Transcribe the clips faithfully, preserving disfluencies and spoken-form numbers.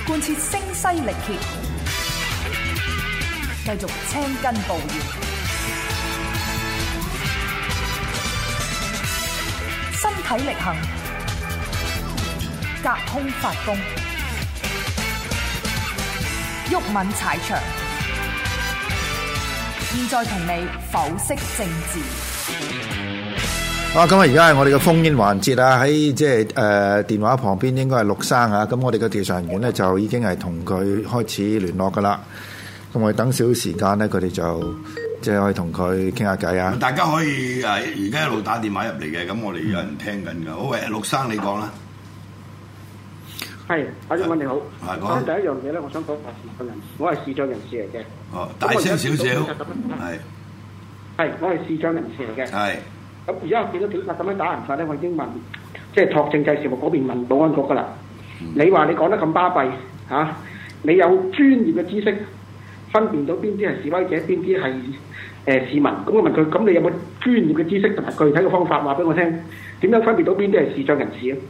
貫徹聲嘶力竭，繼續青筋暴現，身體力行，隔空發功，毓民踩場。現在同你剖析政治。 啊，咁啊，而家係我哋嘅烽煙環節啊，喺即係誒電話旁邊應該係陸生啊，咁我哋嘅調查人員咧就已經係同佢開始聯絡噶啦，咁我哋等少少時間咧，佢哋就即係可以同佢傾下偈啊。 大家可以誒而家一路打電話入嚟嘅，咁我哋有人聽緊㗎。好，喂，陸生你講啦。 係，阿毓民你好。 係講。 第一樣嘢咧，我想講話視障人士，我係視障人士嚟嘅。 哦，大聲少少。係。 係，我係視障人士嚟嘅。 係。 咁而家我見到警察咁樣打人法咧，我已經問，即係託政制事務嗰邊問保安局㗎啦。嗯、你話你講得咁巴閉嚇，你有專業嘅知識分辨到邊啲係示威者，邊啲係誒市民？咁我問佢，咁你有冇專業嘅知識同埋具體嘅方法話俾我聽？點樣分辨到邊啲係視障人士啊？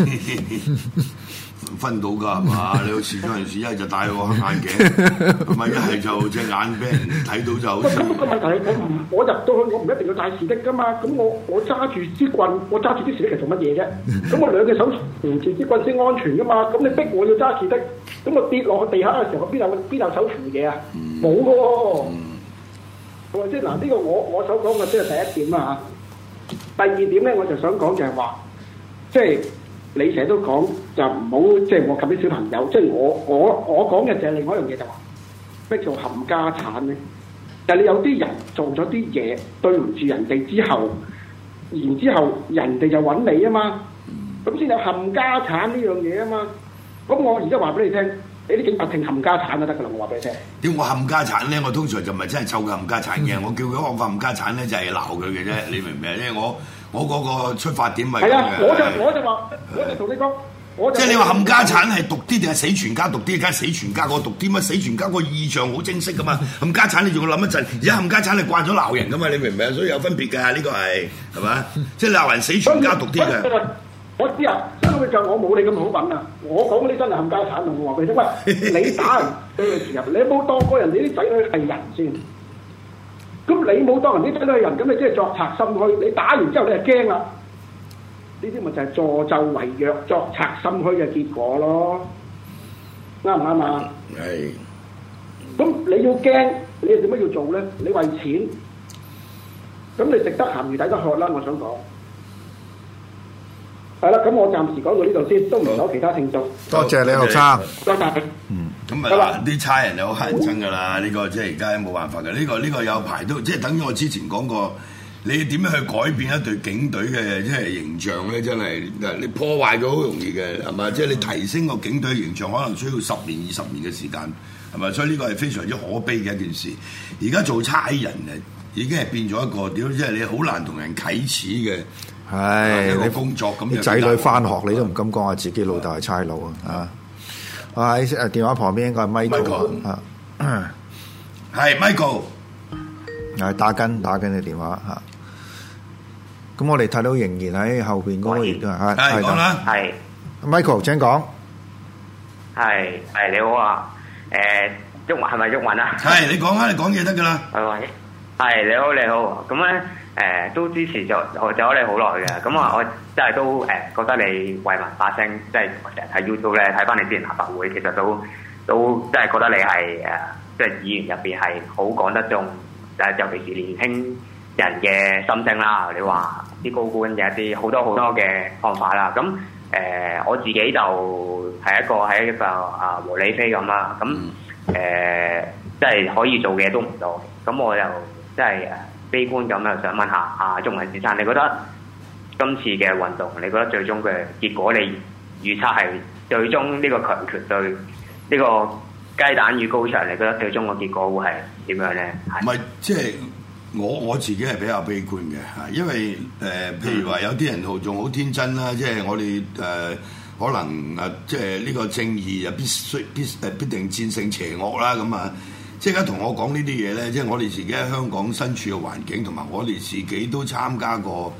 分到㗎係嘛？你個視障人士一係就戴個黑眼鏡，唔係一係就隻眼俾人睇到就好似。 咁個問題係我唔我入到去，我唔一定要戴視的㗎嘛。咁我我揸住支棍，我揸住啲視的係做乜嘢啫？咁我兩隻手扶住支棍先安全㗎嘛。咁你逼我要揸視的，咁我跌落去地下嘅時候，我邊有邊有手扶嘢啊？冇㗎喎。係咪先？嗱，呢個我我所講嘅即係第一點啦嚇。第二點咧，我就想講就係話，即係。你成日都講就唔好即係我及啲小朋友，即係我我我講嘅就係另外一樣嘢，就話咩叫冚家產咧？就係你有啲人做咗啲嘢對唔住人哋之後，然之後人哋就揾你啊嘛，咁先有冚家產呢樣嘢啊嘛。咁我而家話俾你聽，你啲警察聽冚家產就得㗎啦，我話俾你聽。 點我冚家產咧？我通常就唔係真係湊佢冚家產嘅，我叫佢講法冚家產咧就係鬧佢嘅啫，你明唔明啊？因為我。我嗰個出發點咪係啊！我就我就話，我就同你講，我就即係你話冚家產係毒啲定係死全家毒啲？梗係死全家個毒啲嘛！死全家個意象好清晰噶嘛！冚家產你仲要諗一陣，而家冚家產你慣咗鬧人噶嘛？你明唔明啊？所以有分別㗎，呢個係係嘛？即係鬧人死全家毒啲嘅。 我知啊，所以就我冇你咁好品啊！我講嗰啲真係冚家產啊！我話俾你聽，喂，你打人對佢時入，你有冇當過人哋啲仔女係人先？咁你冇當人啲仔女係人，咁你即係作賊心虛。你打完之後你係驚啦，呢啲咪就係助紂為虐、作賊心虛嘅結果咯，啱唔啱啊？係。咁你要驚，你又點解要做咧？你為錢，咁你食得鹹魚抵得渴啦！我想講，係啦。咁我暫時講到呢度先，都唔講其他聽眾。 多謝你，學生。 多謝。 嗯。咁啊，啲差人又好乞人憎㗎啦！呢個即係而家冇辦法嘅。呢個呢個有排都即係等於我之前講過，你點樣去改變一隊警隊嘅即係形象咧？真係你破壞咗好容易嘅係嘛？即係你提升個警隊形象，可能需要十年二十年嘅時間係咪？所以呢個係非常之可悲嘅一件事。而家做差人誒，已經係變咗一個屌，即係你好難同人啟齒嘅。係一個工作咁， 你仔女翻學你都唔敢講話自己老豆係差佬啊！啊喺誒電話旁邊應該係 Michael 啊， 係 Michael， 係打緊打緊嘅電話嚇。咁我哋睇到仍然喺後邊嗰個亦都係係講啦，係 Michael 請講。 係係你好啊，誒毓民係咪毓民啊？ 係你講啊，你講嘢得㗎啦。 係咪？係你好你好，咁咧。誒、呃、都支持咗咗你好耐嘅，咁啊我真係都誒、呃、覺得你為民發聲，即係我成日睇 YouTube 咧睇翻你之前立法會，其實都都真係覺得你係誒即係議員入邊係好講得中，誒尤其是年輕人嘅心聲啦。你話啲高官有一啲好多好多嘅方法啦，咁誒、呃、我自己就係一個喺一個啊和理非咁啦，咁誒即係可以做嘅嘢都唔多，咁我又即係誒。悲觀咁又想問下阿毓民先生，你覺得今次嘅運動，你覺得最終嘅結果，你預測係最終呢個強權對呢個雞蛋與高牆，你覺得最終個結果會係點樣咧？ 唔係即係我我自己係比較悲觀嘅嚇，因為誒、呃、譬如話有啲人好仲好天真啦，即係我哋誒、呃、可能誒即係呢個正義啊必須必誒必定戰勝邪惡啦咁啊！即係而家同我講呢啲嘢咧，即係我哋自己喺香港身處嘅環境，同埋我哋自己都參加過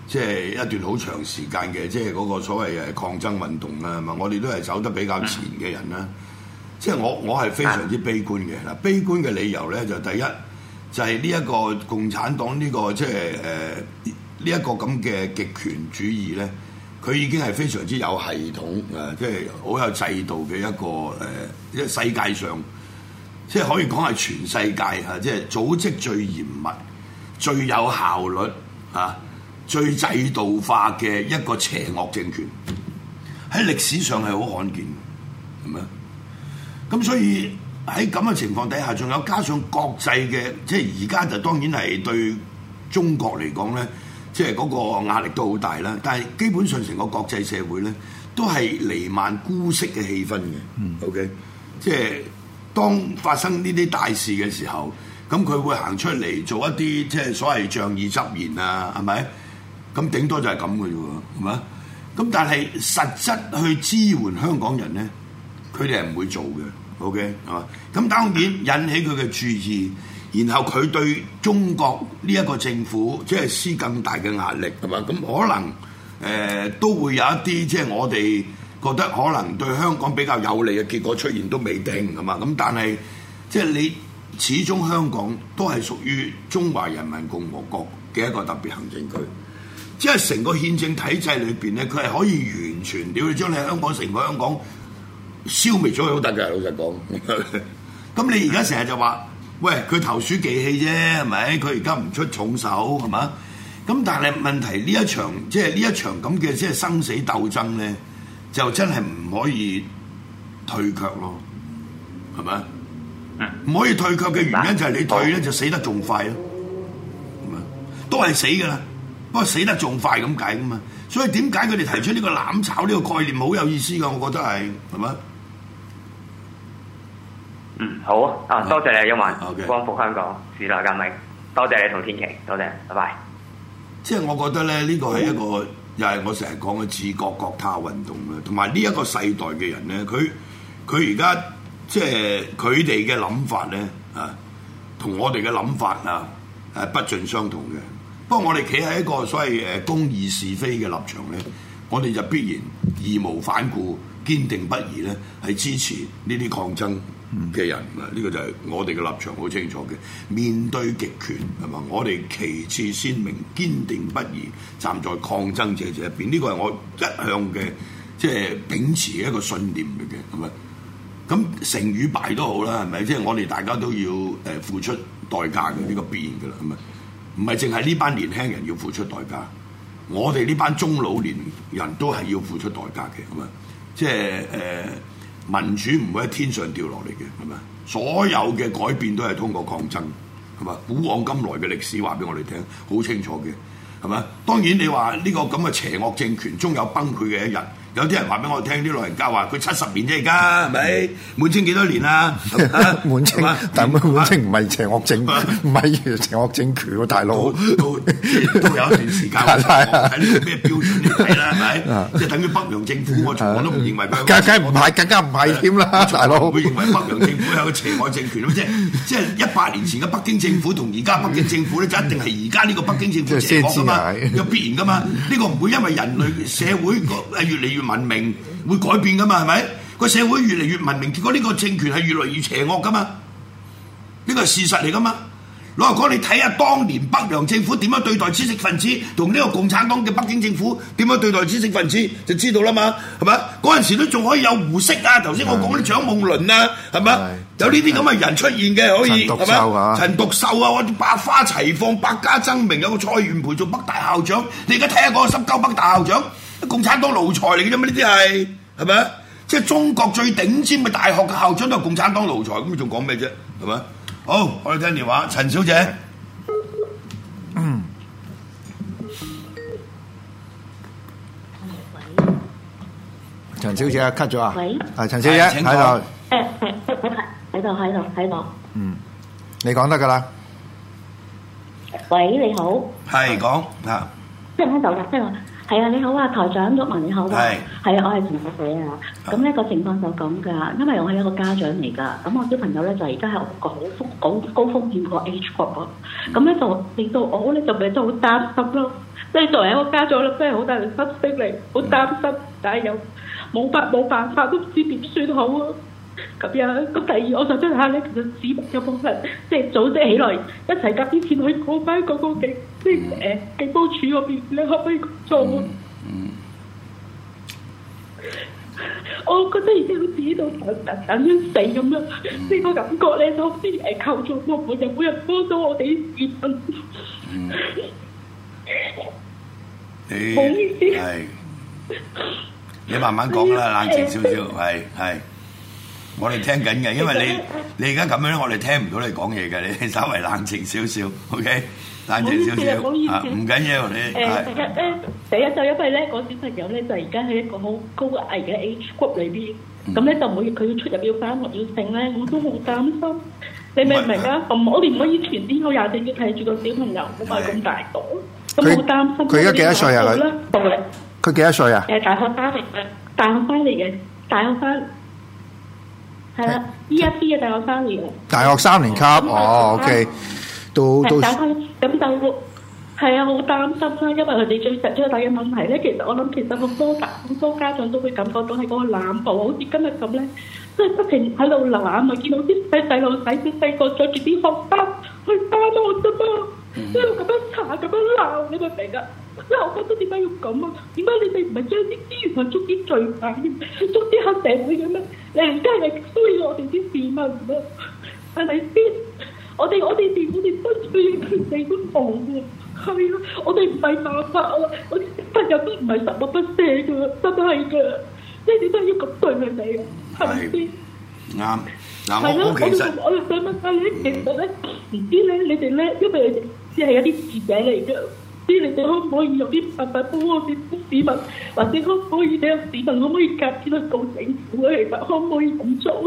即係一段好長時間嘅，即係嗰個所謂誒抗爭運動啦，嘛，我哋都係走得比較前嘅人啦。即係我我係非常之悲觀嘅嗱，悲觀嘅理由咧就第一就係呢一個共產黨呢、呢個即係誒呢一個咁嘅極權主義咧，佢已經係非常之有系統誒，即係好有制度嘅一個誒，即係世界上即係可以講係全世界嚇，即係組織最嚴密、最有效率啊！最制度化嘅一個邪惡政權，喺歷史上係好罕見嘅，係咪？咁所以喺咁嘅情況底下，仲有加上國際嘅，即係而家就當然係對中國嚟講咧，即係嗰個壓力都好大啦。但係基本上成個國際社會咧，都係瀰漫姑息嘅氣氛嘅。嗯，OK，即係當發生呢啲大事嘅時候，咁佢會行出嚟做一啲即係所謂仗義執言啊，係咪？咁頂多就係咁嘅啫喎，係嘛？咁但係實質去支援香港人咧，佢哋係唔會做嘅 ，OK 係嘛？咁當然引起佢嘅注意，然後佢對中國呢一個政府即係施更大嘅壓力，係嘛？咁可能誒、呃、都會有一啲即係我哋覺得可能對香港比較有利嘅結果出現都未定，係嘛？咁但係即係你始終香港都係屬於中華人民共和國嘅一個特別行政區。即係成個憲政體制裏邊咧，佢係可以完全屌你將你香港成個香港消滅咗佢都得嘅，老實講。咁你而家成日就話，喂，佢投鼠忌器啫，係咪？佢而家唔出重手，係嘛？咁但係問題呢一場即係呢一場咁嘅即係生死鬥爭咧，就真係唔可以退卻咯，係咪？唔可以退卻嘅原因就係你退咧就死得仲快咯，係咪？都係死㗎啦。不過死得仲快咁解噶嘛，所以點解佢哋提出呢個攬炒呢個概念好有意思噶？我覺得係係咪？ 嗯，好啊，啊多謝你，毓民， Okay. 光復香港，時代革命，多謝你同天琪，多謝，拜拜。 即係我覺得咧，呢、呢個係一個、嗯、又係我成日講嘅自國國他運動啦，同埋呢一個世代嘅人咧，佢佢而家即係佢哋嘅諗法咧啊，同我哋嘅諗法啊係不盡相同嘅。不過我哋企喺一個所謂誒公義是非嘅立場咧，我哋就必然義無反顧、堅定不移咧，係支持呢啲抗爭嘅人啊！呢、嗯、個就係我哋嘅立場好清楚嘅。面對極權係嘛，我哋旗幟鮮明、堅定不移，站在抗爭者這一邊。呢、這個係我一向嘅即係秉持嘅一個信念嚟嘅，係咪？咁成與敗都好啦，係咪？即係我哋大家都要誒付出代價嘅，呢、這個必然㗎啦，係咪？唔係淨係呢班年輕人要付出代價，我哋呢班中老年人都係要付出代價嘅，係咪？即係誒、呃、民主唔會喺天上掉落嚟嘅，係咪？所有嘅改變都係通過抗爭，係咪？古往今來嘅歷史話俾我哋聽，好清楚嘅，係咪？當然你話呢個咁嘅邪惡政權終有崩潰嘅一日。有啲人話俾我聽，啲老人家話佢七十年啫，而家係咪？滿清幾多年啊？ 滿清，但係滿清唔係邪惡政，唔係邪惡政權喎，大佬。 都都有一段時間，睇呢個咩標準嚟睇啦，係咪？即係等於北洋政府，我從來都唔認為佢。 梗梗唔係，更加唔係添啦，大佬。 會認為北洋政府係個邪惡政權咯，即係即係一百年前嘅北京政府同而家北京政府咧，就一定係而家呢個北京政府邪惡噶嘛，有必然噶嘛。呢個唔會因為人類社會係越嚟越文明會改變噶嘛，係咪？個社會越嚟越文明，結果呢個政權係越嚟越邪惡噶嘛？呢個係事實嚟噶嘛？攞嚟講，你睇下當年北洋政府點樣對待知識分子，同呢個共產黨嘅北京政府點樣對待知識分子，就知道啦嘛，係咪？嗰陣時都仲可以有胡適啊，頭先我講啲蔣夢麟啊，係咪？有呢啲咁嘅人出現嘅，可以係咪？陳獨秀啊，我百花齊放，百家爭鳴，有個蔡元培做北大校長，你而家睇下嗰個濕鳩北大校長。共產黨奴才嚟嘅啫嘛，呢啲係係咪？即係中國最頂尖嘅大學嘅校長都係共產黨奴才，咁你仲講咩啫？係咪？好，我哋聽電話，陳小姐。嗯。 陳小姐啊 ，cut 咗啊？ 喂。 係陳小姐喺度。誒誒， 喺度喺度喺度。 嗯，你講得㗎啦。 喂，你好。 係講啊。 聽唔聽到㗎？聽我。 係啊，你好啊，台長，毓民你好啊， 係係啊，我係陳小姐啊。咁呢個情況就咁㗎，因為我係一個家長嚟㗎，咁我小朋友咧就而家係一個好風高高風險個 age group 咯，咁咧就令到我咧就咪就好擔心咯。即係作為一個家長咧，真係好大嘅心聲嚟，好擔心，但係又冇法冇辦法，都唔知點算好啊。咁樣，咁第二我想問下咧，其實市民有冇人即係組織起來一齊夾啲錢去過翻嗰個警，即係誒警務處嗰邊，你可唔可以咁做啊？嗯，我覺得已經好似喺度等等等緊死咁樣，呢個感覺咧就好似誒求助無門，又冇人幫到我哋啲市民。嗯， 你唔好意思， 係你慢慢講啦，冷靜少少，係係。我哋聽緊嘅，因為你你而家咁樣，我哋聽唔到你講嘢嘅，你稍微冷靜少少 ，OK？ 冷靜少少，啊，唔緊要，你誒第一咧，第一就因為咧，個小朋友咧就而家喺一個好高危嘅 age group 裏邊，咁咧就每日佢要出入要翻學要剩咧，我都好擔心。你明唔明啊？咁我哋唔可以全天候廿四小時睇住個小朋友，咁咪咁大個，咁好擔心。 佢而家幾多歲啊？佢佢幾多歲啊？ 誒，大學翻嚟嘅，大學翻嚟嘅，大學翻。係啦 ，E S B 嘅大學三年。大學三年級， 哦 ，OK， 都都。 咁就係啊，好擔心啦，因為佢哋最實最大嘅問題咧，其實我諗其實好多好多家長都會感覺到係嗰個濫捕，好似今日咁咧，即係不停喺度攬啊，見到啲細細路仔啲細個着住啲學衫去翻學啫嘛，一路咁樣查咁樣鬧，你明唔明啊？因為我覺得點解要咁啊？點解你哋唔係將啲資源去捉啲罪犯，捉啲黑社會嘅咩？你而家係需要我哋啲市民啊，係咪先？我哋我哋連我哋爭取嘅權利都冇喎，係啊！我哋唔係辦法啊！我啲小朋友都唔係十惡不赦嘅，真係嘅，即係點解要咁對佢哋啊？係咪先？ 啱嗱， 我我其實我又想問下你，其實咧，唔知咧，你哋咧，因為你哋只係一啲智者嚟嘅。你哋可唔可以有啲辦法幫我哋市民，或者可唔可以俾市民可唔可以夾錢去告政府啊？其實可唔可以咁做？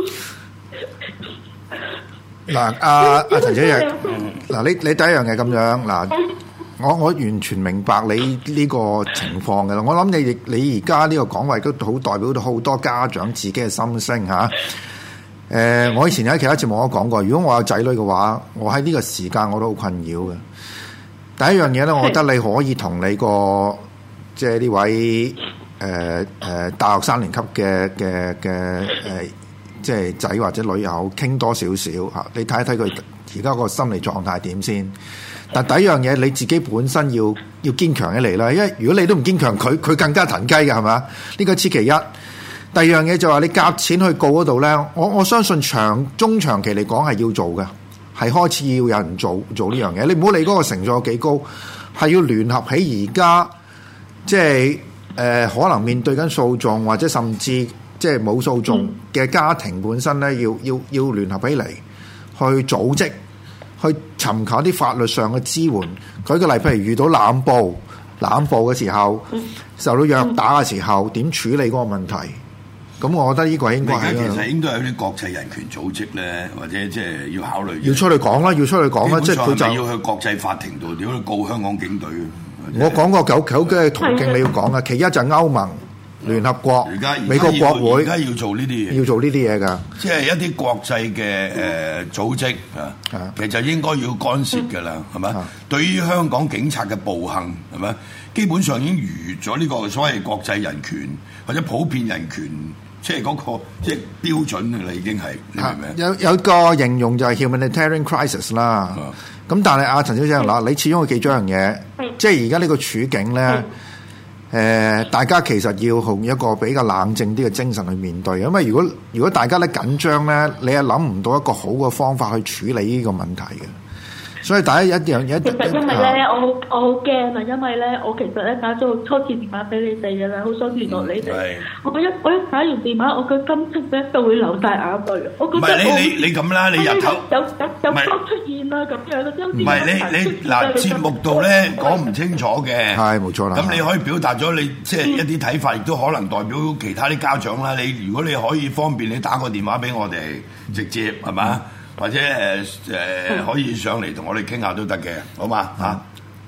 嗱，阿阿陳小姐，嗱，你你第一樣嘢咁樣嗱，我我完全明白你呢個情況嘅啦。我諗你亦你而家呢個講話都好代表到好多家長自己嘅心聲嚇。誒、呃，我以前喺其他節目我都講過，如果我有仔女嘅話，我喺呢個時間我都好困擾嘅。第一樣嘢咧，我覺得你可以同你個即係呢位誒誒、呃呃、大學三年級嘅嘅嘅誒，即係仔或者女友傾多少少嚇，你睇一睇佢而家個心理狀態點先。但第一樣嘢你自己本身要要堅強起嚟啦，因為如果你都唔堅強，佢佢更加騰雞嘅係嘛？呢個此其一。第二樣嘢就話你夾錢去告嗰度咧，我我相信長中長期嚟講係要做嘅。係開始要有人做做呢樣嘢，你唔好理嗰個成數有幾高，係要聯合起而家即係誒、呃、可能面對緊訴訟或者甚至即係冇訴訟嘅家庭本身咧，要要要聯合起嚟去組織，去尋求啲法律上嘅支援。舉個例，譬如遇到濫捕、濫捕嘅時候，受到虐打嘅時候，點處理嗰個問題？咁我覺得呢個應該係其實應該有啲國際人權組織咧，或者即係要考慮。 要出去講啦，要出去講啦，即係佢就要去國際法庭度點去告香港警隊。 我講過九九嘅途徑你要講啊，其一就係歐盟、聯合國、美國國會， 而家要做呢啲嘢， 要做呢啲嘢㗎。 即係一啲國際嘅誒組織啊，其實應該要干涉㗎啦，係咪？對於香港警察嘅暴行係咪？基本上已經逾咗呢個所謂國際人權或者普遍人權。即係嗰、那個即係標準㗎啦，已經係你明唔明？有有個形容就係 humanitarian crisis 啦。咁、嗯、但係阿陳小姐嗱，你始終要記咗樣嘢，即係而家呢個處境咧，誒、呃，大家其實要用一個比較冷靜啲嘅精神去面對。因為如果如果大家咧緊張咧，你係諗唔到一個好嘅方法去處理呢個問題嘅。所以第一一樣嘢， 其實因為咧，我好我好驚啊！因為咧，我其實咧打咗初次電話俾你哋嘅啦，好想聯絡你哋。我一我一打完電話，我個心情咧就會流晒眼淚。我覺得唔係你你你咁啦，你日頭有有有光出現啦咁樣嘅， 唔係你你嗱節目度咧講唔清楚嘅， 係冇錯啦。 咁你可以表達咗你即係一啲睇法，亦都可能代表其他啲家長啦。你如果你可以方便你打個電話俾我哋，直接係嘛？或者誒誒、呃、可以上嚟同我哋傾下都得嘅，好嘛嚇？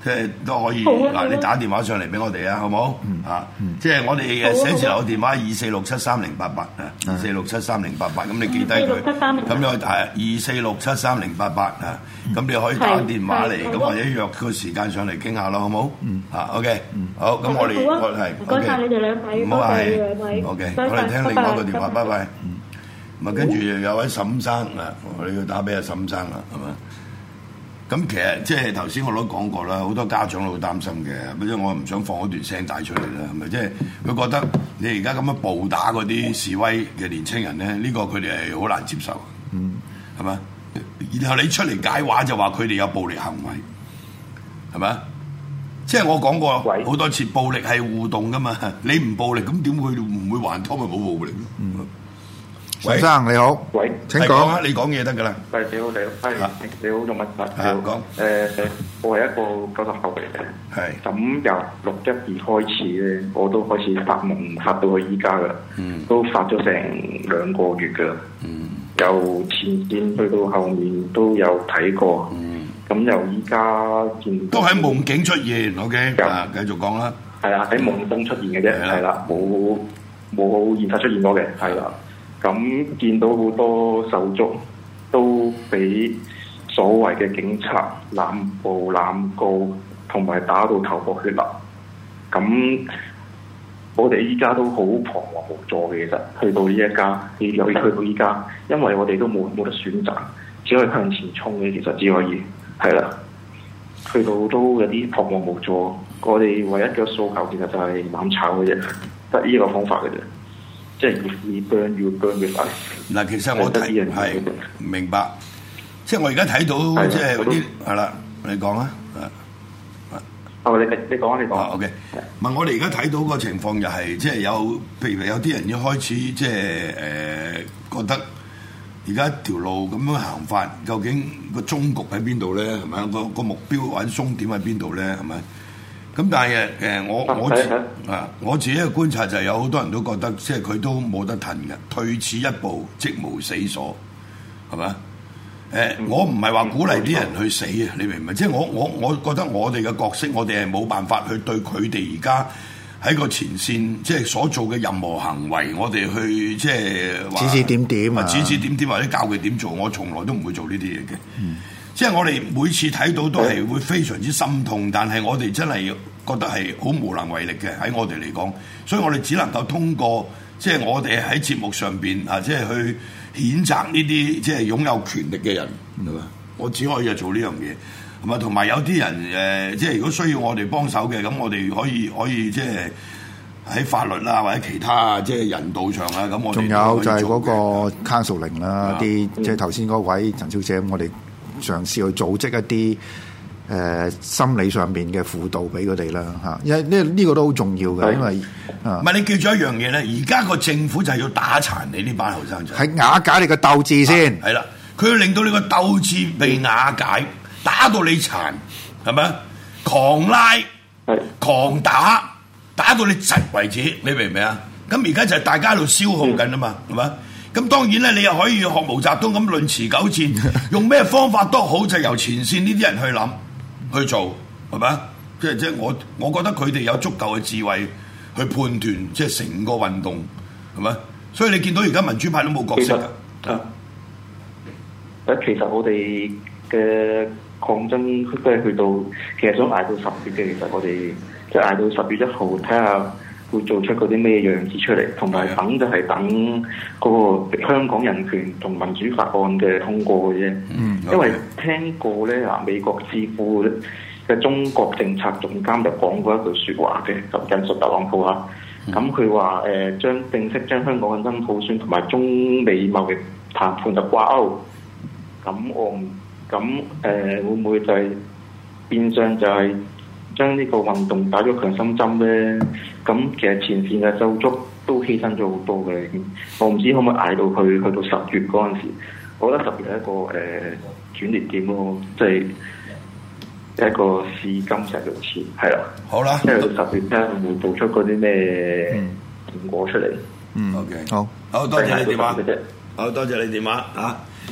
即係都可以好啊好啊嗱，你打電話上嚟俾我哋啊，好冇？啊，即係我哋誒寫字樓電話二四六七三零八八啊，二四六七三零八八，咁你記低佢，咁樣係二四六七三零八八啊，咁你可以打電話嚟，咁或者約個時間上嚟傾下咯，好冇？啊 OK，好，咁我哋我係唔該曬你哋兩位， 唔好客氣多謝兩位 ，OK， 拜拜我哋聽另外一個電話， 拜拜拜拜。咁啊，跟住有位沈生啊，我哋要打俾阿沈生啦，係嘛？咁其實即係頭先我都講過啦，好多家長都好擔心嘅，咁即係我唔想放嗰段聲帶出嚟啦，係咪？即係佢覺得你而家咁樣暴打嗰啲示威嘅年青人咧，呢、呢個佢哋係好難接受，嗯，係嘛？然後你出嚟解話就話佢哋有暴力行為，係咪？即係我講過好多次，暴力係互動噶嘛，你唔暴力咁點會唔會還拖咪冇暴力咯？嗯陳生你好， 喂， 請講啊，你講嘢得㗎啦。 係你好，你好，係你好，仲乜乜？ 係講誒，我係一個九十後嚟嘅。 係。 咁由六一二開始咧，我都開始發夢，發到去依家㗎。嗯。都發咗成兩個月㗎。嗯。由前線去到後面都有睇過。嗯。咁由依家見都喺夢境出現 ，OK，啊，繼續講啦。 係啦，喺夢中出現嘅啫，係啦，冇冇現實出現過嘅，係啦。咁見到好多手足都俾所謂嘅警察濫捕濫告，同埋打到頭破血流。咁我哋依家都好彷徨無助嘅，其實去到呢一家，尤其去到依家，因為我哋都冇冇得選擇，只可以向前衝嘅。其實只可以係啦，去到都有啲彷徨無助。我哋唯一嘅訴求其實就係攬炒嘅啫，得呢個方法嘅啫。即係要要 burn 要 burn 嘅快。嗱， 其實我睇係明白，即係我而家睇到即係嗰啲係啦，你講啊， 哦，你你你講啊，你講。 O K，問我哋而家睇到個情況就係，即係有譬如有啲人要開始即係誒覺得而家條路咁樣行法，究竟個終局喺邊度咧？係咪個個目標或者終點喺邊度咧？係咪？咁但係誒，我我自啊，我自己嘅觀察就係有好多人都覺得，即係佢都冇得騰嘅，退此一步即無死所，係咪？誒、呃，我唔係話鼓勵啲人去死啊，你明唔明？即係我我我覺得我哋嘅角色，我哋係冇辦法去對佢哋而家喺個前線即係所做嘅任何行為，我哋去即係話指指點點啊， 指指點點或者教佢點做，我從來都唔會做呢啲嘢嘅。嗯，即係我哋每次睇到都係會非常之心痛，但係我哋真係覺得係好無能為力嘅喺我哋嚟講，所以我哋只能夠通過即係我哋喺節目上邊啊，即係去譴責呢啲即係擁有權力嘅人，係嘛？我只可以係做呢樣嘢，係嘛？同埋有啲人誒、呃，即係如果需要我哋幫手嘅，咁我哋可以可以即係喺法律啊或者其他即係人道上啊，咁我哋仲有就係嗰個 counseling 啦，啲即係頭先嗰位陳小姐，我哋嘗試去組織一啲誒、呃、心理上邊嘅輔導俾佢哋啦嚇，因為呢呢個都好重要嘅，因為唔係你記住一樣嘢咧，而家個政府就係要打殘你呢班後生仔， 係瓦解你個鬥志先， 係啦、啊，佢要令到你個鬥志被瓦解，打到你殘，係咪？狂拉、狂打，打到你窒為止，你明唔明啊？咁而家就係大家喺度消耗緊啊嘛，係咪、嗯？咁當然咧，你又可以學毛澤東咁論持久戰，用咩方法都好，就由前線呢啲人去諗去做，係咪？即係即係我，我覺得佢哋有足夠嘅智慧去判斷，即係成個運動係咪？所以你見到而家民主派都冇角色㗎。 啊，誒，其實我哋嘅抗爭都係去到，其實想捱到十月嘅。其實我哋即係捱到十月一號，睇下會做出嗰啲咩樣子出嚟，同埋等就係等嗰個香港人權同民主法案嘅通過嘅啫。嗯，因為聽過咧嗱，美國智庫嘅中國政策總監就講過一句説話嘅，就引述特朗普啊。咁佢話誒將正式將香港嘅真普選同埋中美貿易談判就掛鈎。咁我唔咁誒會唔會就係變相就係將呢個運動打咗強心針咧？咁其實前線嘅手足都犧牲咗好多嘅，已經我唔知可唔可以捱到去去到十月嗰陣時，我覺得十月係一個誒、呃、轉捩點咯，即係一個試金石嘅錢，係啦。 好啦， 即係到十月咧會做出嗰啲咩結果出嚟。 嗯 ，OK， 好， 好多謝你電話，好多謝你電話啊！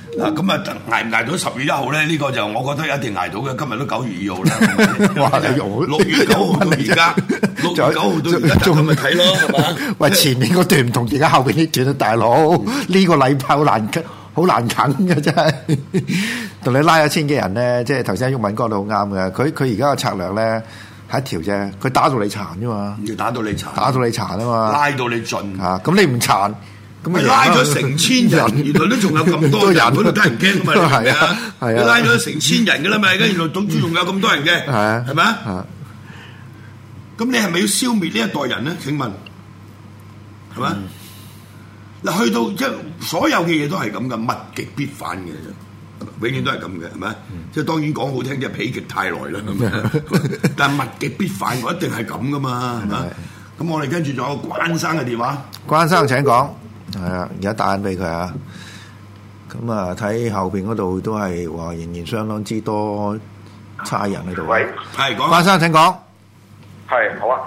嗱咁啊，捱唔捱到十月一號咧？呢、這個就我覺得一定捱到嘅。今日都九月二號啦， 哇！你用六月九號到而家，六月九號到而家仲咪睇咯，係嘛？ 喂，前面嗰段唔同而家後邊呢段啊，大佬呢個禮拜好難好難啃嘅真係。同你拉咗千幾人咧，即係頭先毓民講到好啱嘅。佢佢而家嘅策略咧係一條啫，佢打到你殘啫嘛， 要打到你殘， 打到你殘啊嘛， 拉到你盡啊！咁你唔殘。 咁拉咗成千人，原來都仲有咁多人，嗰度得人驚嘛？係啊，係啊，拉咗成千人嘅啦嘛，而家原來總之仲有咁多人嘅，係啊，係咪啊？咁你係咪要消滅呢一代人咧？請問係咪？嗱，去到即係所有嘅嘢都係咁嘅，物極必反嘅，永遠都係咁嘅，係咪？即係當然講好聽，即係否極泰來啦咁樣。但係物極必反，我一定係咁噶嘛，係咪？咁我哋跟住仲有關生嘅電話， 關生請講。係啊，而家打緊俾佢啊！咁啊，睇後邊嗰度都係話仍然相當之多差人喺度。 喂， 係講關生請講。 係好啊，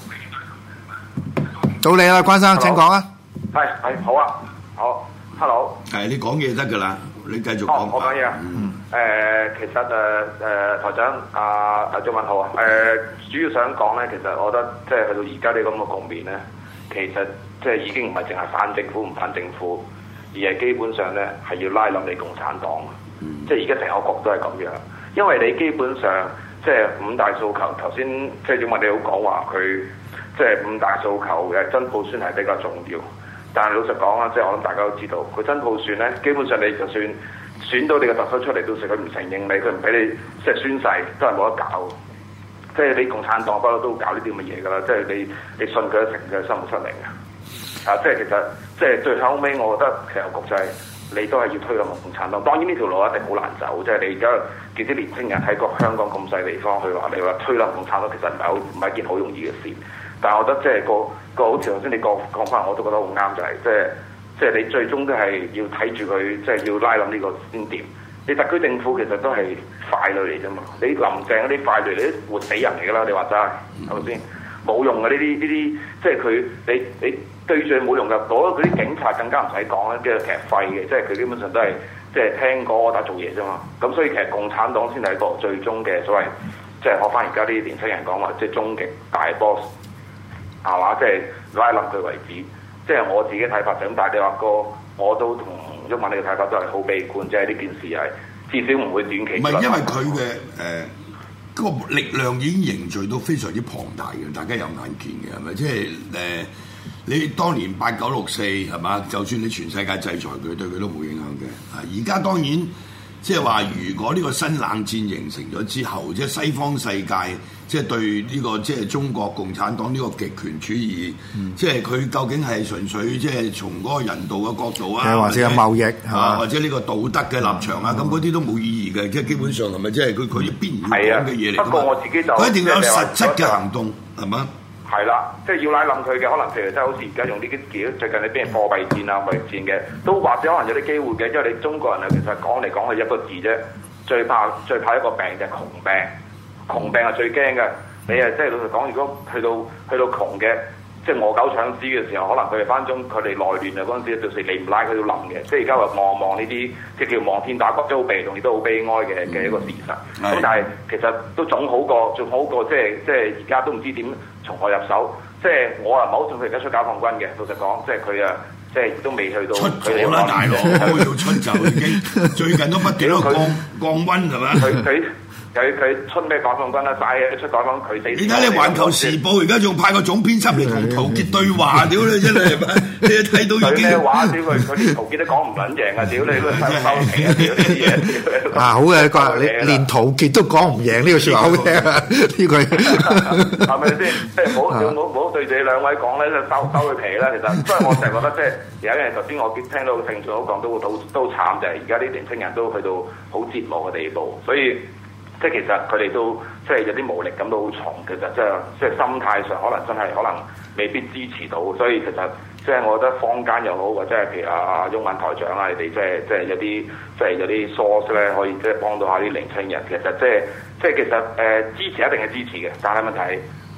到你啦，關生請講啊。 係係好啊，好 ，hello。 係你講嘢得㗎啦，你繼續講。 哦，我講嘢啊。嗯。誒，其實誒誒台長阿阿張文浩啊，誒主要想講咧，其實我覺得即係去到而家呢咁嘅局面咧，其實。即係已經唔係淨係反政府唔反政府，而係基本上咧係要拉冧你共產黨。嗯、即係而家成個局都係咁樣，因為你基本上即係五大訴求，頭先即係點話你好講話佢即係五大訴求嘅真普選係比較重要。但係老實講啊，即係我諗大家都知道，佢真普選咧，基本上你就算選到你嘅特首出嚟，到時佢唔承認你，佢唔俾你即係宣誓，都係冇得搞。即係你共產黨不嬲都搞呢啲咁嘅嘢㗎啦，即係你你信佢一成嘅心唔失靈嘅。啊！即係其實，即係最後尾，我覺得其實局就係你都係要推冧共產黨。當然呢條路一定好難走，即係你而家見啲年輕人喺個香港咁細地方去話，你話推冧共產黨，其實唔係好唔係一件好容易嘅事。但係我覺得即係個個好似頭先你講講翻，我都覺得好啱，就係即係即係你最終都係要睇住佢，即係要拉冧呢個先掂。你特區政府其實都係傀儡嚟啫嘛。你林鄭嗰啲傀儡，你都活死人嚟㗎啦。你話齋係咪先？冇用嘅呢啲呢啲，即係佢你你對住冇用嘅，嗰嗰啲警察更加唔使講啦，即係其實廢嘅，即係佢基本上都係即係聽歌打做嘢啫嘛。咁所以其實共產黨先係一個最終嘅所謂，即係學翻而家啲年輕人講話，即係終極大 boss 係嘛？即係拉冧佢為止。即係我自己睇法就咁，但係你話個我都同毓民你嘅睇法都係好悲觀，即係呢件事係至少唔會短期。 唔係因為佢嘅誒。呃嗰個力量已經凝聚到非常之龐大嘅，大家有眼見嘅，係咪？即係誒、呃，你當年八九六四係嘛？就算你全世界制裁佢，對佢都冇影響嘅。啊，而家當然即係話，如果呢個新冷戰形成咗之後，即係西方世界即係對呢個即係中國共產黨呢個極權主義，嗯、即係佢究竟係純粹即係從嗰個人道嘅角度啊， 或者係貿易啊，或者呢個道德嘅立場啊，咁嗰啲都冇意義嘅，即係基本上係咪即係佢佢必然要講嘅嘢嚟㗎嘛？ 不過我自己就佢一定要有實質嘅行動，係嘛？ 係啦，即係要拉冧佢嘅，可能譬如即係好似而家用呢啲叫最近你邊係貨幣戰啊、貿易戰嘅，都或者可能有啲機會嘅，因為你中國人啊，其實講嚟講去一個字啫，最怕最怕一個病就係窮病，窮病係最驚嘅。你誒即係老實講，如果去到去到窮嘅，即係餓狗搶屎嘅時候，可能佢哋翻中佢哋內亂啊嗰陣時，到時你唔拉佢都冧嘅。即係而家話望望呢啲，即係叫望天打卦，都好被動，亦都好悲哀嘅嘅一個事實。咁、嗯、但係其實都總好過，仲好過即係即係而家都唔知點從何入手。即係我啊唔係好信佢而家出解放軍嘅，老實講，即係佢啊，即係都未去到出咗啦，大佬要出就已經最近都不斷都降降溫係嘛？ 佢佢。佢佢出咩解放軍啦？曬嘅出解放佢死。 而家你《環球時報》而家仲派個總編輯嚟同陶傑對話，屌你真係，你睇到已經咩話？屌佢，佢連陶傑都講唔撚贏啊！屌你都收收皮啊！屌啲嘢啊！好嘅，個你連陶傑都講唔贏呢個説話好聽啊！呢句係咪先？即係唔好唔好對住你兩位講咧，就收收佢皮啦。其實，所以我成日覺得即係有一樣頭先我聽到聽眾講都都都慘，就係而家啲年輕人都去到好折磨嘅地步，所以。即係其實佢哋都即係有啲無力感都好重，其實即係即係心態上可能真係可能未必支持到，所以其實即係我覺得坊間又好，或者係譬如阿阿毓民台長啊，你哋即係即係有啲即係有啲 source 咧，可以即係幫到下啲年輕人。其實即係即係其實誒、呃、支持一定係支持嘅，但係問題係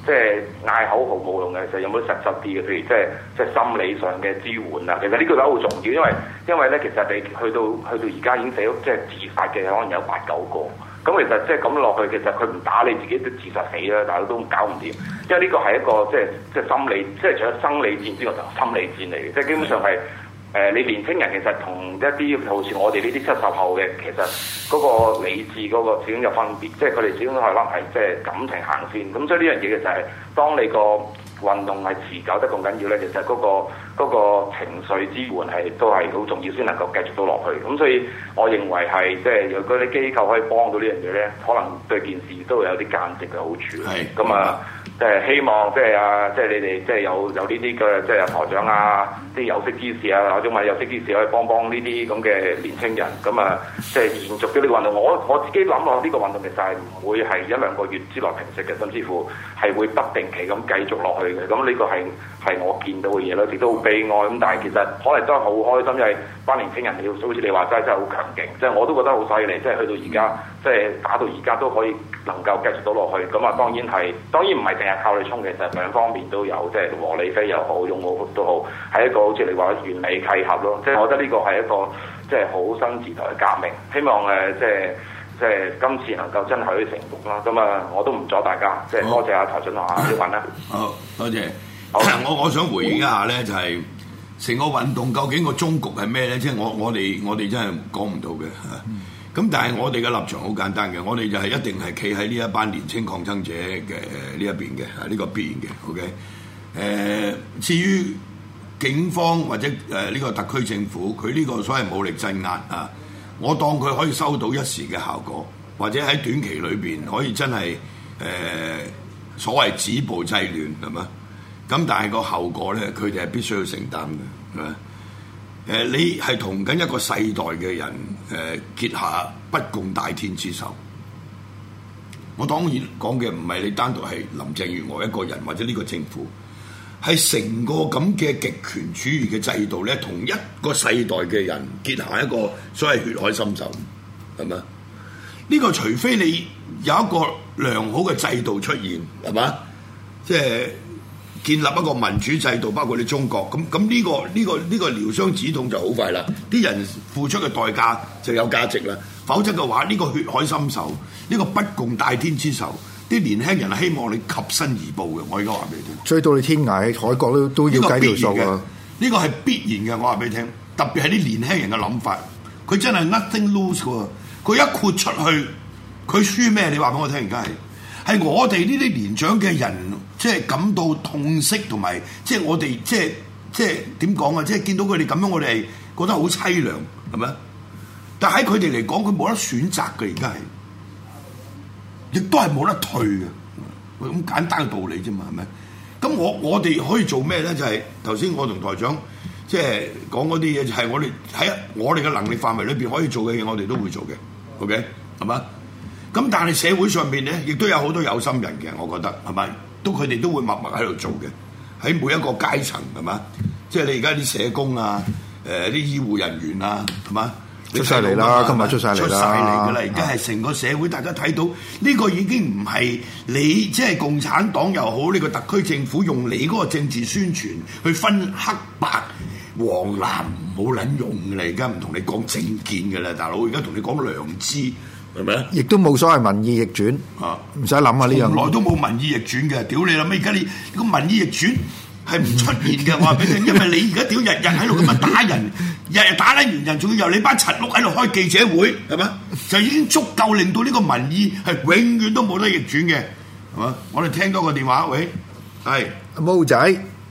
即係嗌口號冇用嘅，其實有冇實質啲嘅？譬如即係即係心理上嘅支援啊，其實呢個都好重要，因為因為咧其實你去到去到而家已經死咗，即係自殺嘅可能有八九個。咁其實即係咁落去，其實佢唔打你自己都自殺死啦，但係都搞唔掂，因為呢個係一個即係即係心理，即係除咗生理戰之外，就係心理戰嚟嘅，即係基本上係誒、呃、你年輕人其實同一啲好似我哋呢啲七十後嘅，其實嗰個理智嗰個始終有分別，即係佢哋始終係可能係即係感情行先，咁所以呢樣嘢嘅就係當你個運動係持久得咁緊要咧，其實嗰、嗰個嗰個情緒支援係都係好重要，先能夠繼續到落去。咁所以我認為係即係如果啲機構可以幫到呢樣嘢咧，可能對件事都會有啲間接嘅好處。係咁啊，即係希望即係啊，即係你哋即係有有呢啲嘅即係台長啊，啲有識之士啊，或者咪有識之士可以幫幫呢啲咁嘅年青人。咁啊，即係延續咗呢個運動。我我自己諗落呢個運動其實係唔會係一兩個月之內平息嘅，甚至乎係會不定期咁繼續落去嘅。咁呢個係係我見到嘅嘢咯，亦都好悲哀。咁但係其實可能真係好開心，因為班年青人要好似你話齋真係好強勁，即係我都覺得好犀利。即係去到而家，即係打到而家都可以能夠繼續到落去。咁啊，當然係當然唔係淨係靠你衝，其實兩方面都有，即係和理非又好，勇武都好，係一個好似你話完美契合咯。即係我覺得呢個係一個即係好新時代嘅革命。希望誒即係即係今次能夠真係可以成功啦。咁啊，我都唔阻大家，即係多謝阿台長同阿小文啦。 好多謝。我我想回應一下咧，就係、是、成個運動究竟個終局係咩咧？即係我我哋我哋真係講唔到嘅嚇。咁、嗯、但係我哋嘅立場好簡單嘅，我哋就係一定係企喺呢一班年青抗爭者嘅呢一邊嘅，啊、這、呢個必然嘅。OK，誒、呃、至於警方或者誒呢、呃這個特區政府，佢呢個所謂武力鎮壓啊，我當佢可以收到一時嘅效果，或者喺短期裏邊可以真係誒、呃、所謂止暴制亂係嘛？咁但係個後果咧，佢哋係必須要承擔嘅，係咪？誒，你係同緊一個世代嘅人誒結下不共戴天之仇。我當然講嘅唔係你單獨係林鄭月娥一個人或者呢個政府，係成個咁嘅極權主義嘅制度咧，同一個世代嘅人結下一個所謂血海深仇，係咪？呢個除非你有一個良好嘅制度出現，係嘛？即係。建立一個民主制度，包括你中國咁咁呢個呢、呢個呢、呢個療傷止痛就好快啦，啲人付出嘅代價就有價值啦。否則嘅話，呢、呢個血海深仇，呢、呢個不共戴天之仇，啲年輕人係希望你及身而報嘅。我而家話俾你聽，追到你天涯海角都都要計條數啊！呢個係必然嘅，我話俾你聽。特別係啲年輕人嘅諗法，佢真係 nothing lose 喎。佢一豁出去，佢輸咩？你話俾我聽，而家係。係我哋呢啲年長嘅人，即係感到痛惜，同埋即係我哋即係即係點講啊？即係見到佢哋咁樣，我哋係覺得好凄涼，係咪？但喺佢哋嚟講，佢冇得選擇嘅，而家係，亦都係冇得退嘅，咁簡單嘅道理啫嘛，係咪？咁我我哋可以做咩咧？就係頭先我同台長即係講嗰啲嘢，就係我哋喺我哋嘅能力範圍裏邊可以做嘅嘢，我哋都會做嘅。OK，係嘛？咁但係社會上面咧，亦都有好多有心人嘅，我覺得係咪？都佢哋都會默默喺度做嘅，喺每一個階層係嘛？即係你而家啲社工啊，誒、呃、啲醫護人員啊，係嘛？出晒嚟啦，今日出晒嚟啦，出晒嚟㗎啦！而家係成個社會，大家睇到呢、呢個已經唔係你即係共產黨又好，呢、呢個特區政府用你嗰個政治宣傳去分黑白黃藍，冇撚用㗎啦！而家唔同你講政見㗎啦，大佬，而家同你講良知。係咪？亦都冇所謂民意逆轉啊！唔使諗啊，呢樣從來都冇民意逆轉嘅。屌你啦！咩而家你個民意逆轉係唔出現嘅？我話俾你，因為你而家屌日日喺度咁樣打人，日日打撚完人，仲要由你班柒碌喺度開記者會，係咪？就已經足夠令到呢個民意係永遠都冇得逆轉嘅，係嘛？我哋聽多個電話，喂，係阿毛仔，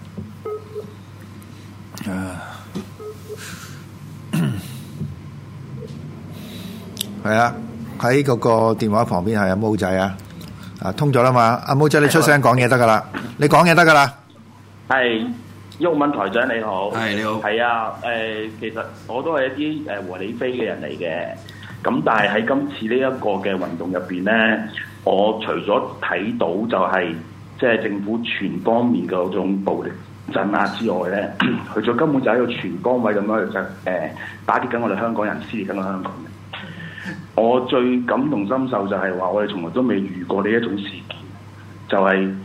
啊，係啊。喺嗰個電話旁邊係阿毛仔啊，啊通咗啦嘛，阿毛仔你出聲講嘢得噶啦，你講嘢得噶啦。係，毓民台長你好。係你好。係啊，誒、呃，其實我都係一啲誒和理非嘅人嚟嘅，咁但係喺今次呢一個嘅運動入邊咧，我除咗睇到就係即係政府全方面嘅嗰種暴力鎮壓之外咧，佢咗根本就喺度全方位咁樣就誒打擊緊我哋香港人，撕裂緊我香港人。我最感同身受就係話，我哋從來都未遇過呢一種事件，就係、是、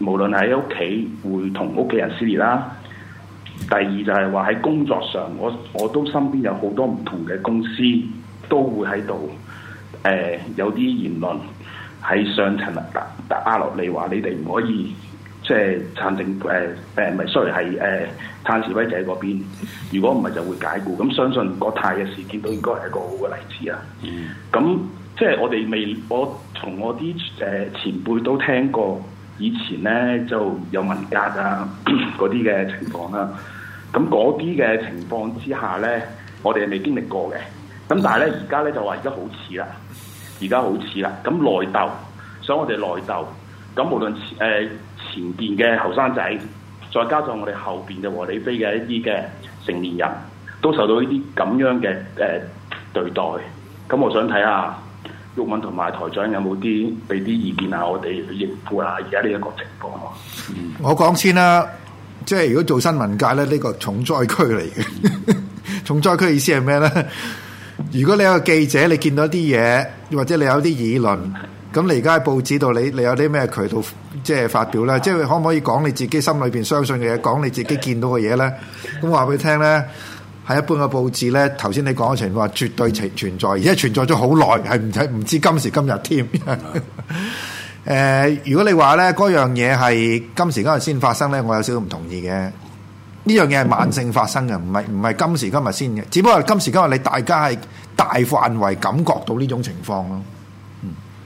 無論喺屋企會同屋企人撕裂啦。第二就係話喺工作上，我我都身邊有好多唔同嘅公司都會喺度誒有啲言論喺上層打打壓落嚟，話你哋唔可以即係撐政誒誒唔係 sorry 係誒撐示威者嗰邊。如果唔係就會解僱。咁相信國泰嘅事件都應該係一個好嘅例子啊。咁、嗯、即係我哋未，我從我啲誒前輩都聽過，以前咧就有文革啊嗰啲嘅情況啦。咁嗰啲嘅情況之下咧，我哋係未經歷過嘅。咁但係咧，而家咧就話而家好似啦，而家好似啦。咁內鬥，所以我哋內鬥。咁無論誒、呃、前邊嘅後生仔，再加上我哋後邊嘅和理非嘅一啲嘅成年人，都受到呢啲咁樣嘅誒、呃、對待。咁我想睇下毓民同埋台長有冇啲俾啲意見啊？我哋去應付下而家呢一個情況。 嗯、我講先啦。即係如果做新聞界咧，呢、這個重災區嚟嘅。重災區意思係咩咧？如果你有個記者，你見到啲嘢，或者你有啲議論，咁你而家喺報紙度，你你有啲咩渠道即係發表咧？即係可唔可以講你自己心裏邊相信嘅嘢，講你自己見到嘅嘢咧？咁話俾你聽咧，喺一般嘅報紙咧，頭先你講嘅情況絕對存存在，而且存在咗好耐，係唔使唔知今時今日添。誒、呃，如果你話咧嗰樣嘢係今時今日先發生咧，我有少少唔同意嘅。呢樣嘢係慢性發生嘅，唔係唔係今時今日先嘅。只不過今時今日你大家係大範圍感覺到呢種情況咯。嗯，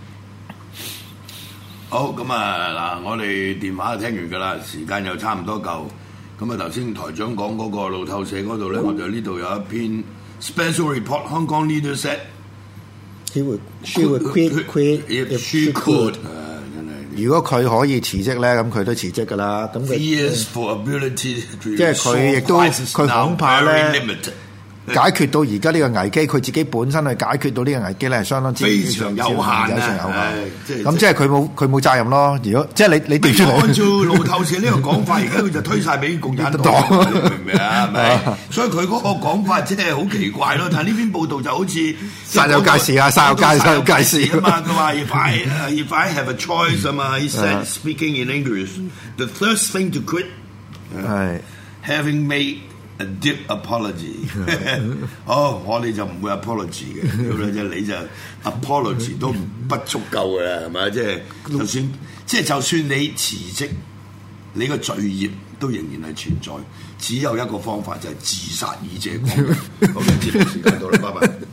好，咁啊嗱，我哋電話就聽完㗎啦，時間又差唔多夠。咁啊頭先台長講嗰個路透社嗰度咧，我哋呢度有一篇 special report，Hong Kong leader said he would she would quit quit if she could。如果佢可以辭職咧，咁佢都辭職噶啦。咁佢即係佢亦都佢恐怕咧解決到而家呢個危機，佢自己本身去解決到呢個危機咧，係相當之非常有限嘅。 咁即係佢冇佢冇責任咯。如果即係你你調轉嚟， 按照路透社呢個講法，而家佢就推晒俾共產黨，你明唔明啊？係咪？所以佢嗰個講法即係好奇怪咯。但係呢篇報道就好似煞有介事啊，煞有介煞有介事啊嘛。佢話：If I if I have a choice 啊嘛，he said speaking in English，the first thing to quit 係 having made a deep apology， 好，我哋就唔會 apology 嘅，咁咧你就 apology 都不足夠嘅啦，係咪？即係就算即係就算你辭職，你個罪孽都仍然係存在，只有一個方法就係自殺以謝光。好嘅，節目時間到啦，拜拜。